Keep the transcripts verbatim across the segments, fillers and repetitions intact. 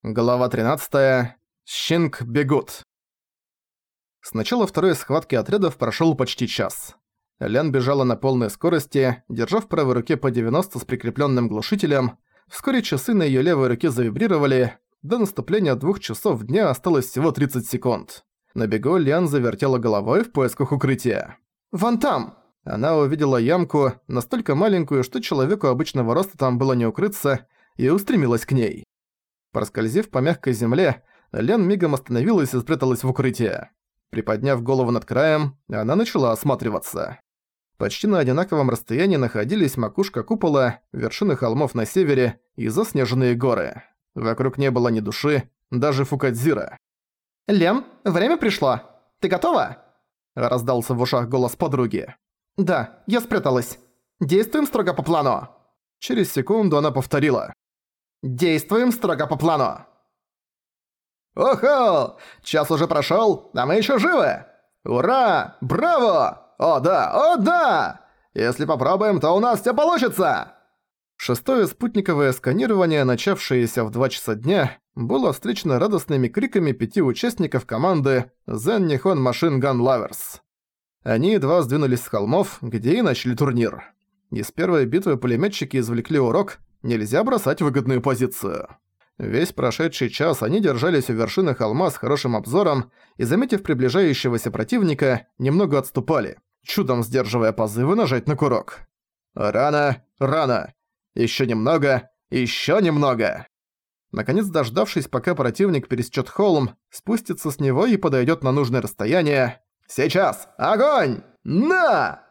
Глава тринадцатая. Щинг бегут. С начала второй схватки отрядов прошёл почти час. Лян бежала на полной скорости, держа в правой руке по девяносто с прикреплённым глушителем. Вскоре часы на её левой руке завибрировали. До наступления двух часов дня осталось всего тридцать секунд. На бегу Лян завертела головой в поисках укрытия. «Вон там!» Она увидела ямку, настолько маленькую, что человеку обычного роста там было не укрыться, и устремилась к ней. Проскользив по мягкой земле, Лян мигом остановилась и спряталась в укрытие. Приподняв голову над краем, она начала осматриваться. Почти на одинаковом расстоянии находились макушка купола, вершины холмов на севере и заснеженные горы. Вокруг не было ни души, даже Фукадзира. «Лян, время пришло. Ты готова?» Раздался в ушах голос подруги. «Да, я спряталась. Действуем строго по плану». Через секунду она повторила. «Действуем строго по плану!» «Охо! Час уже прошёл, а мы ещё живы! Ура! Браво! О да! О да! Если попробуем, то у нас всё получится!» Шестое спутниковое сканирование, начавшееся в два часа дня, было встречено радостными криками пяти участников команды Zen Nihon Machine Gun Lovers. Они едва сдвинулись с холмов, где и начали турнир. Из первой битвы пулемётчики извлекли урок: нельзя бросать выгодную позицию. Весь прошедший час они держались у вершины холма с хорошим обзором и, заметив приближающегося противника, немного отступали, чудом сдерживая позывы нажать на курок. Рано, рано. Ещё немного, ещё немного. Наконец, дождавшись, пока противник пересечёт холм, спустится с него и подойдёт на нужное расстояние. «Сейчас! Огонь! На!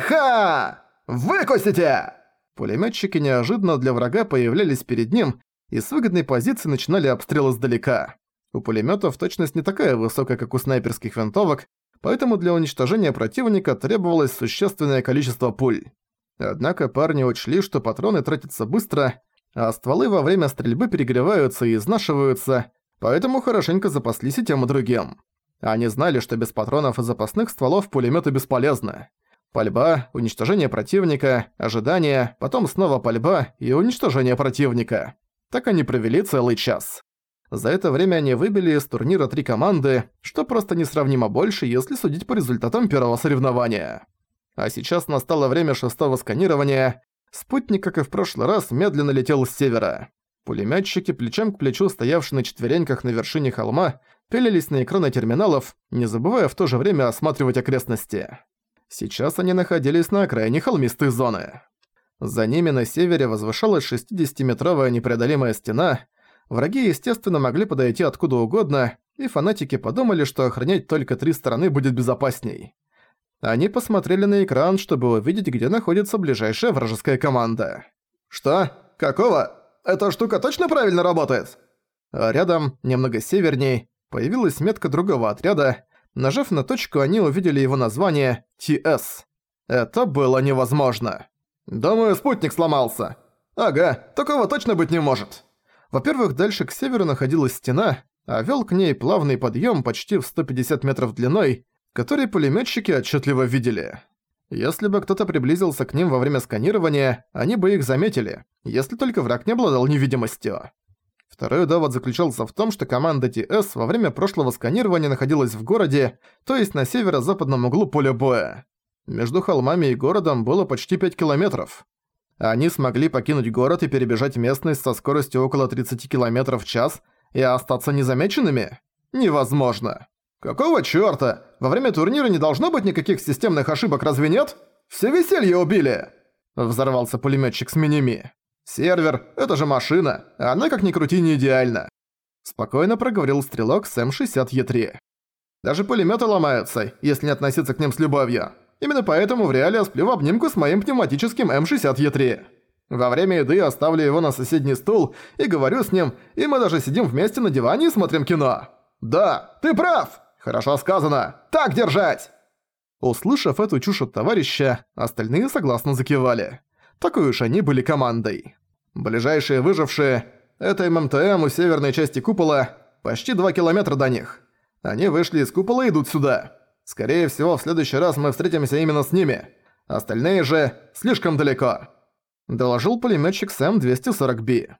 Яха! Выкусите!» Пулемётчики неожиданно для врага появлялись перед ним и с выгодной позиции начинали обстрел издалека. У пулемётов точность не такая высокая, как у снайперских винтовок, поэтому для уничтожения противника требовалось существенное количество пуль. Однако парни учли, что патроны тратятся быстро, а стволы во время стрельбы перегреваются и изнашиваются, поэтому хорошенько запаслись и тем и другим. Они знали, что без патронов и запасных стволов пулемёты бесполезны. Пальба, уничтожение противника, ожидание, потом снова пальба и уничтожение противника. Так они провели целый час. За это время они выбили из турнира три команды, что просто несравнимо больше, если судить по результатам первого соревнования. А сейчас настало время шестого сканирования. Спутник, как и в прошлый раз, медленно летел с севера. Пулемётчики, плечом к плечу стоявшие на четвереньках на вершине холма, пялились на экраны терминалов, не забывая в то же время осматривать окрестности. Сейчас они находились на окраине холмистой зоны. За ними на севере возвышалась шестидесятиметровая непреодолимая стена. Враги, естественно, могли подойти откуда угодно, и фанатики подумали, что охранять только три стороны будет безопасней. Они посмотрели на экран, чтобы увидеть, где находится ближайшая вражеская команда. «Что? Какого? Эта штука точно правильно работает?» А рядом, немного северней, появилась метка другого отряда. Нажав на точку, они увидели его название Ти Эс. Это было невозможно. «Думаю, спутник сломался». «Ага, такого точно быть не может». Во-первых, дальше к северу находилась стена, а вел к ней плавный подъем почти в сто пятьдесят метров длиной, который пулемётчики отчетливо видели. Если бы кто-то приблизился к ним во время сканирования, они бы их заметили, если только враг не обладал невидимостью. Второй довод заключался в том, что команда Ти Эс во время прошлого сканирования находилась в городе, то есть на северо-западном углу поля боя. Между холмами и городом было почти пять километров. Они смогли покинуть город и перебежать местность со скоростью около тридцати километров в час и остаться незамеченными? Невозможно. «Какого чёрта? Во время турнира не должно быть никаких системных ошибок, разве нет? Все веселье убили!» Взорвался пулемётчик с Миними. «Сервер — это же машина, а она как ни крути не идеальна», — спокойно проговорил стрелок с эм шестьдесят Е три. «Даже пулемёты ломаются, если не относиться к ним с любовью. Именно поэтому в реале я сплю в обнимку с моим пневматическим эм шестьдесят Е три. Во время еды я ставлю его на соседний стул и говорю с ним, и мы даже сидим вместе на диване и смотрим кино. Да, ты прав! Хорошо сказано! Так держать!» Услышав эту чушь от товарища, остальные согласно закивали. Такой уж они были командой. Ближайшие выжившие — это эм эм тэ эм у северной части купола, почти два километра до них. Они вышли из купола и идут сюда. Скорее всего, в следующий раз мы встретимся именно с ними. Остальные же слишком далеко. Доложил пулемётчик Сэм двести сорок би.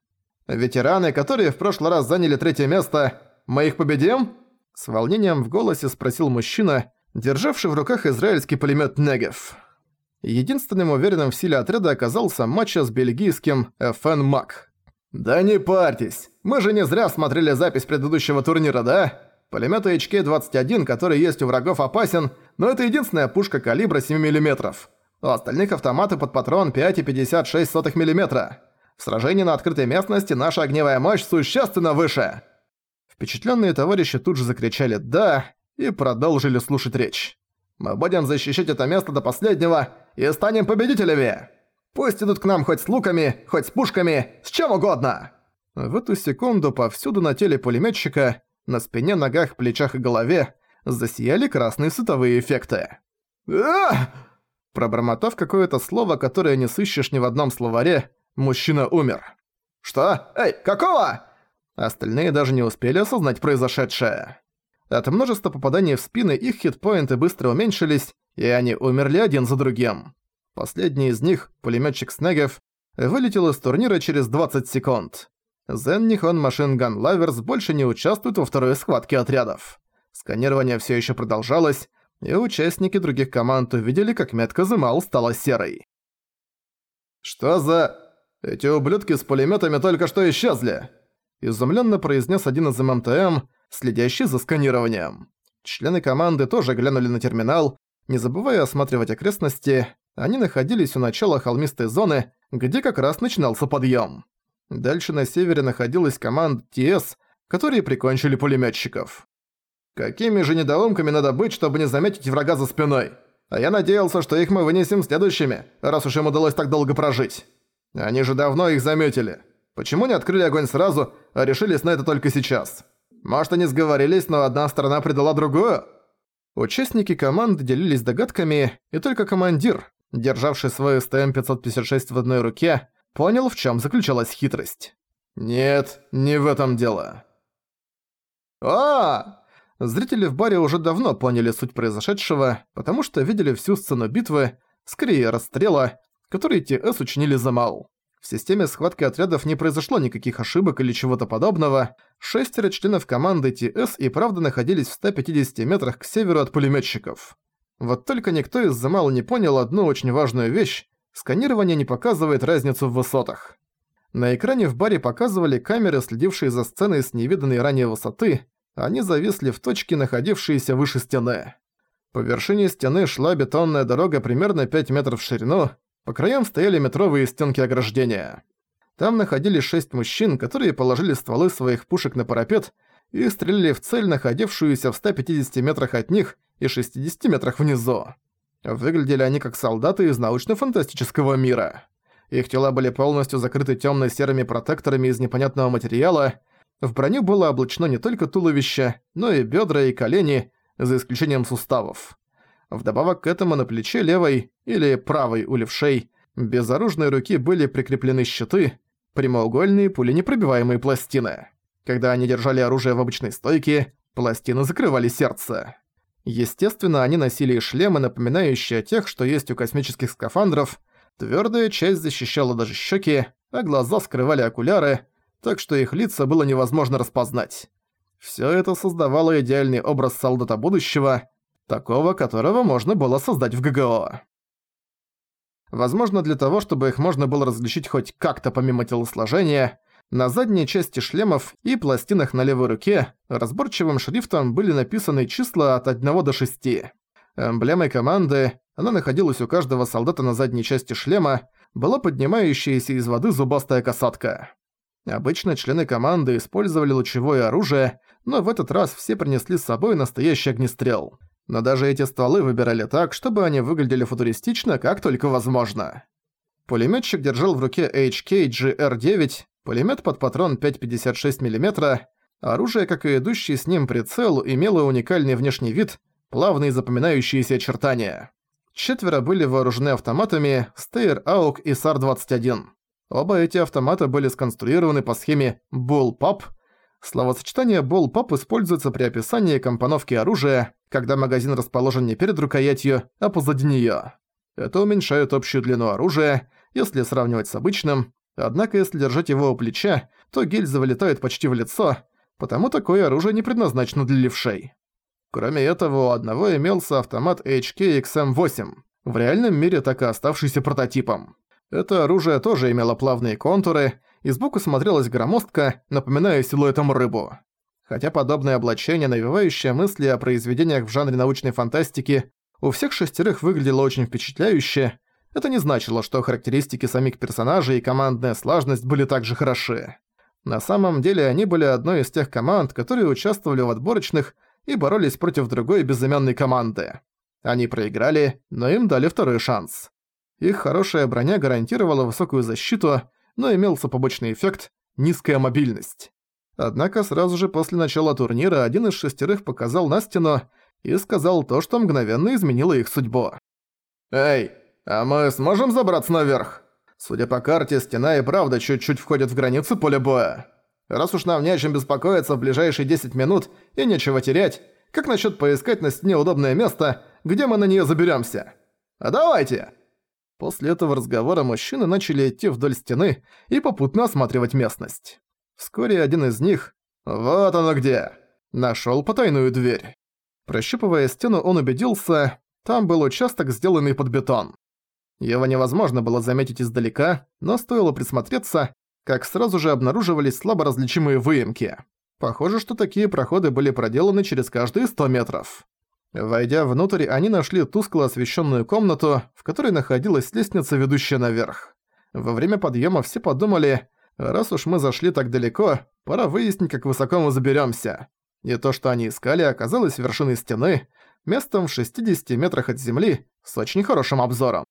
Ветераны, которые в прошлый раз заняли третье место, мы их победим?» С волнением в голосе спросил мужчина, державший в руках израильский пулемёт «Негев». Единственным уверенным в силе отряда оказался матча с бельгийским эф эн Мак. «Да не парьтесь, мы же не зря смотрели запись предыдущего турнира, да? Пулемёт эйч кей двадцать один, который есть у врагов, опасен, но это единственная пушка калибра семь миллиметров. У остальных автоматы под патрон пять и пятьдесят шесть сотых миллиметра. В сражении на открытой местности наша огневая мощь существенно выше». Впечатлённые товарищи тут же закричали «да» и продолжили слушать речь. «Мы будем защищать это место до последнего и станем победителями! Пусть идут к нам хоть с луками, хоть с пушками, с чем угодно!» В эту секунду повсюду на теле пулемётчика, на спине, ногах, плечах и голове засияли красные световые эффекты. «Ах!» Пробормотав какое-то слово, которое не сыщешь ни в одном словаре, мужчина умер. «Что? Эй, какого?» Остальные даже не успели осознать произошедшее. От множества попаданий в спины их хитпоинты быстро уменьшились, и они умерли один за другим. Последний из них, пулемётчик Снегев, вылетел из турнира через двадцать секунд. Zen Nihon Machine Gun Lovers больше не участвует во второй схватке отрядов. Сканирование всё ещё продолжалось, и участники других команд увидели, как метка Зымал стала серой. «Что за... Эти ублюдки с пулемётами только что исчезли!» Изумленно произнес один из эм эм тэ эм, следящий за сканированием. Члены команды тоже глянули на терминал, не забывая осматривать окрестности. Они находились у начала холмистой зоны, где как раз начинался подъем. Дальше на севере находилась команда ти эс, которые прикончили пулемётчиков. «Какими же недоумками надо быть, чтобы не заметить врага за спиной? А я надеялся, что их мы вынесем следующими, раз уж им удалось так долго прожить. Они же давно их заметили. Почему не открыли огонь сразу, а решились на это только сейчас? Может, они сговорились, но одна сторона предала другую?» Участники команды делились догадками, и только командир, державший свой эс тэ эм пятьсот пятьдесят шесть в одной руке, понял, в чем заключалась хитрость. «Нет, не в этом дело». «А!» Зрители в баре уже давно поняли суть произошедшего, потому что видели всю сцену битвы, скорее расстрела, который ти эс учинили Замал. В системе схватки отрядов не произошло никаких ошибок или чего-то подобного. Шестеро членов команды ти эс и правда находились в ста пятидесяти метрах к северу от пулемётчиков. Вот только никто из Замал не понял одну очень важную вещь – сканирование не показывает разницу в высотах. На экране в баре показывали камеры, следившие за сценой с невиданной ранее высоты, они зависли в точке, находившейся выше стены. По вершине стены шла бетонная дорога примерно пять метров в ширину, по краям стояли метровые стенки ограждения. Там находились шесть мужчин, которые положили стволы своих пушек на парапет и стреляли в цель, находившуюся в ста пятидесяти метрах от них и шестидесяти метрах внизу. Выглядели они как солдаты из научно-фантастического мира. Их тела были полностью закрыты тёмно-серыми протекторами из непонятного материала. В броню было облачено не только туловище, но и бедра и колени, за исключением суставов. Вдобавок к этому на плече левой или правой у левшей безоружной руки были прикреплены щиты, прямоугольные пуленепробиваемые пластины. Когда они держали оружие в обычной стойке, пластины закрывали сердце. Естественно, они носили и шлемы, напоминающие о тех, что есть у космических скафандров. Твёрдая часть защищала даже щеки, а глаза скрывали окуляры, так что их лица было невозможно распознать. Всё это создавало идеальный образ солдата будущего, такого, которого можно было создать в гэ гэ о. Возможно, для того, чтобы их можно было различить хоть как-то помимо телосложения, на задней части шлемов и пластинах на левой руке разборчивым шрифтом были написаны числа от одного до шести. Эмблемой команды, она находилась у каждого солдата на задней части шлема, была поднимающаяся из воды зубастая касатка. Обычно члены команды использовали лучевое оружие, но в этот раз все принесли с собой настоящий огнестрел. Но даже эти стволы выбирали так, чтобы они выглядели футуристично, как только возможно. Пулемётчик держал в руке эйч кей джи эр девять, пулемёт под патрон пять и пятьдесят шесть миллиметров. Оружие, как и идущий с ним прицел, имело уникальный внешний вид, плавные запоминающиеся очертания. Четверо были вооружены автоматами Steyr эй ю си и эс ар двадцать один. Оба эти автомата были сконструированы по схеме Bullpup. Словосочетание Bullpup используется при описании компоновки оружия, когда магазин расположен не перед рукоятью, а позади неё. Это уменьшает общую длину оружия, если сравнивать с обычным, Однако если держать его у плеча, то гильзы вылетают почти в лицо, потому такое оружие не предназначено для левшей. Кроме этого, у одного имелся автомат эйч кей икс эм восемь, в реальном мире так и оставшийся прототипом. Это оружие тоже имело плавные контуры, и сбоку смотрелось громоздко, напоминая силуэтом рыбу. Хотя подобное облачение, навевающее мысли о произведениях в жанре научной фантастики, у всех шестерых выглядело очень впечатляюще, это не значило, что характеристики самих персонажей и командная слаженность были также хороши. На самом деле они были одной из тех команд, которые участвовали в отборочных и боролись против другой безымянной команды. Они проиграли, но им дали второй шанс. Их хорошая броня гарантировала высокую защиту, но имелся побочный эффект – низкая мобильность. Однако сразу же после начала турнира один из шестерых показал на стену и сказал то, что мгновенно изменило их судьбу. «Эй, а мы сможем забраться наверх? Судя по карте, стена и правда чуть-чуть входит в границы поля боя. Раз уж нам не о чем беспокоиться в ближайшие десять минут и нечего терять, как насчет поискать на стене удобное место, где мы на нее заберемся? А давайте!» После этого разговора мужчины начали идти вдоль стены и попутно осматривать местность. Вскоре один из них, вот оно где, нашёл потайную дверь. Прощупывая стену, он убедился, там был участок, сделанный под бетон. Его невозможно было заметить издалека, но стоило присмотреться, как сразу же обнаруживались слабо различимые выемки. Похоже, что такие проходы были проделаны через каждые сто метров. Войдя внутрь, они нашли тускло освещенную комнату, в которой находилась лестница, ведущая наверх. Во время подъема все подумали, раз уж мы зашли так далеко, пора выяснить, как высоко мы заберемся. И то, что они искали, оказалось вершиной стены, местом в шестидесяти метрах от земли, с очень хорошим обзором.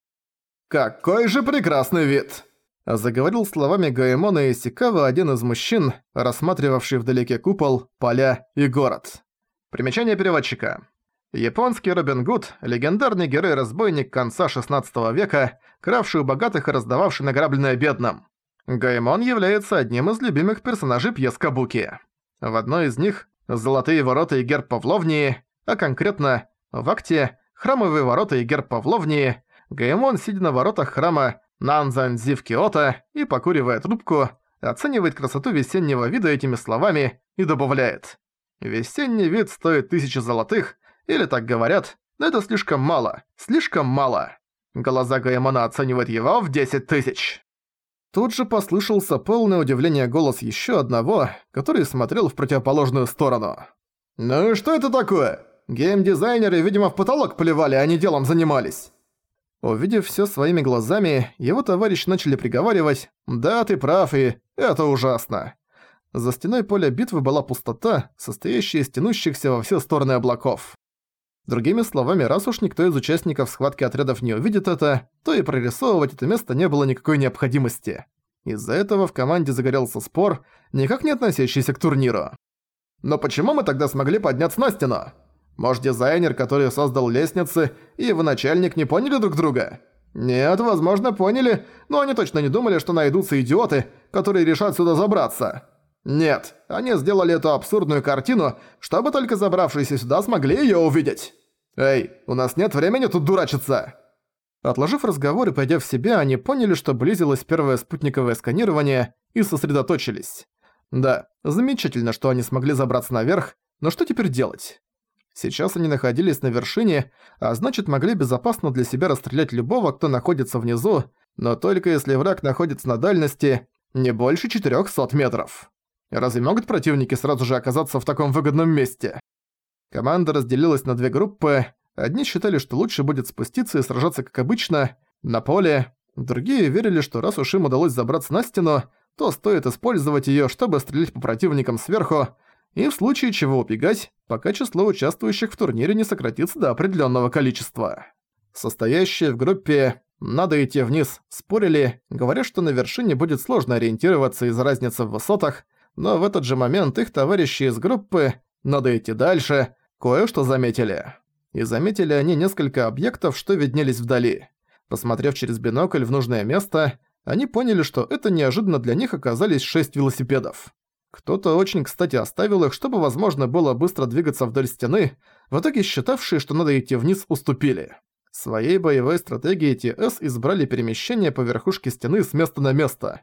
«Какой же прекрасный вид!» Заговорил словами Гоэмона Исикава один из мужчин, рассматривавший вдалеке купол, поля и город. Примечание переводчика. Японский Робин Гуд – легендарный герой-разбойник конца шестнадцатого века, кравший у богатых и раздававший награбленное бедным. Гоэмон является одним из любимых персонажей пьес Кабуки. В одной из них – «Золотые ворота и герб Павловнии», а конкретно в акте «Храмовые ворота и герб Павловнии», Гоэмон, сидя на воротах храма Нанзанзи в Киото и покуривая трубку, оценивает красоту весеннего вида этими словами и добавляет: «Весенний вид стоит тысячи золотых», или так говорят, но это слишком мало, слишком мало. Глаза Гоэмона оценивают его в десять тысяч. Тут же послышался полное удивление голос еще одного, который смотрел в противоположную сторону. «Ну и что это такое? Геймдизайнеры, видимо, в потолок плевали, а не делом занимались». Увидев всё своими глазами, его товарищи начали приговаривать: «Да, ты прав, и это ужасно». За стеной поля битвы была пустота, состоящая из тянущихся во все стороны облаков. Другими словами, раз уж никто из участников схватки отрядов не увидит это, то и прорисовывать это место не было никакой необходимости. Из-за этого в команде загорелся спор, никак не относящийся к турниру. «Но почему мы тогда смогли подняться на стену? Может, дизайнер, который создал лестницы, и его начальник не поняли друг друга? Нет, возможно, поняли, но они точно не думали, что найдутся идиоты, которые решат сюда забраться. Нет, они сделали эту абсурдную картину, чтобы только забравшиеся сюда смогли её увидеть. Эй, у нас нет времени тут дурачиться!» Отложив разговор и пойдя в себя, они поняли, что близилось первое спутниковое сканирование, и сосредоточились. Да, замечательно, что они смогли забраться наверх, но что теперь делать? Сейчас они находились на вершине, а значит могли безопасно для себя расстрелять любого, кто находится внизу, но только если враг находится на дальности не больше четырёхсот метров. Разве могут противники сразу же оказаться в таком выгодном месте? Команда разделилась на две группы. Одни считали, что лучше будет спуститься и сражаться как обычно, на поле. Другие верили, что раз уж им удалось забраться на стену, то стоит использовать её, чтобы стрелять по противникам сверху, и в случае чего убегать, пока число участвующих в турнире не сократится до определенного количества. Состоящие в группе «надо идти вниз» спорили, говоря, что на вершине будет сложно ориентироваться из-за разницы в высотах, но в этот же момент их товарищи из группы «надо идти дальше» кое-что заметили. И заметили они несколько объектов, что виднелись вдали. Посмотрев через бинокль в нужное место, они поняли, что это неожиданно для них оказались шесть велосипедов. Кто-то очень кстати оставил их, чтобы возможно было быстро двигаться вдоль стены, в итоге считавшие, что надо идти вниз, уступили. Своей боевой стратегией ТС избрали перемещение по верхушке стены с места на место.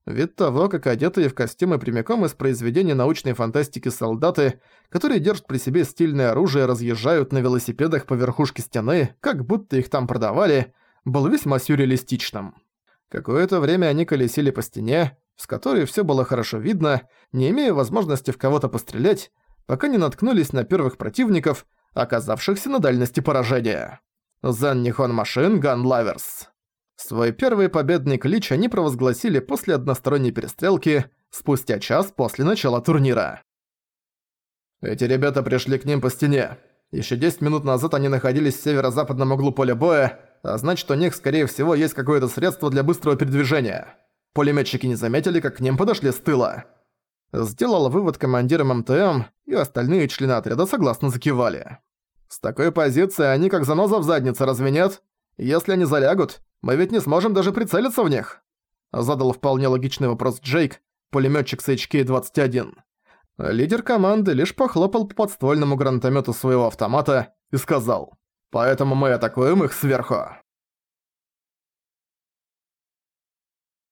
Вид того, как одетые в костюмы прямиком из произведения научной фантастики солдаты, которые держат при себе стильное оружие, разъезжают на велосипедах по верхушке стены, как будто их там продавали, был весьма сюрреалистичным. Какое-то время они колесили по стене, с которой всё было хорошо видно, не имея возможности в кого-то пострелять, пока не наткнулись на первых противников, оказавшихся на дальности поражения. Zen Nihon Machine Gun Lovers. Свой первый победный клич они провозгласили после односторонней перестрелки, спустя час после начала турнира. Эти ребята пришли к ним по стене. Ещё десять минут назад они находились в северо-западном углу поля боя, а значит, у них, скорее всего, есть какое-то средство для быстрого передвижения. Пулемётчики не заметили, как к ним подошли с тыла. Сделал вывод командир эм эм тэ эм, и остальные члены отряда согласно закивали. С такой позиции они как заноза в заднице, разве нет? Если они залягут, мы ведь не сможем даже прицелиться в них. Задал вполне логичный вопрос Джейк, пулемётчик с эйч кей двадцать один. Лидер команды лишь похлопал по подствольному гранатомёту своего автомата и сказал: «Поэтому мы атакуем их сверху».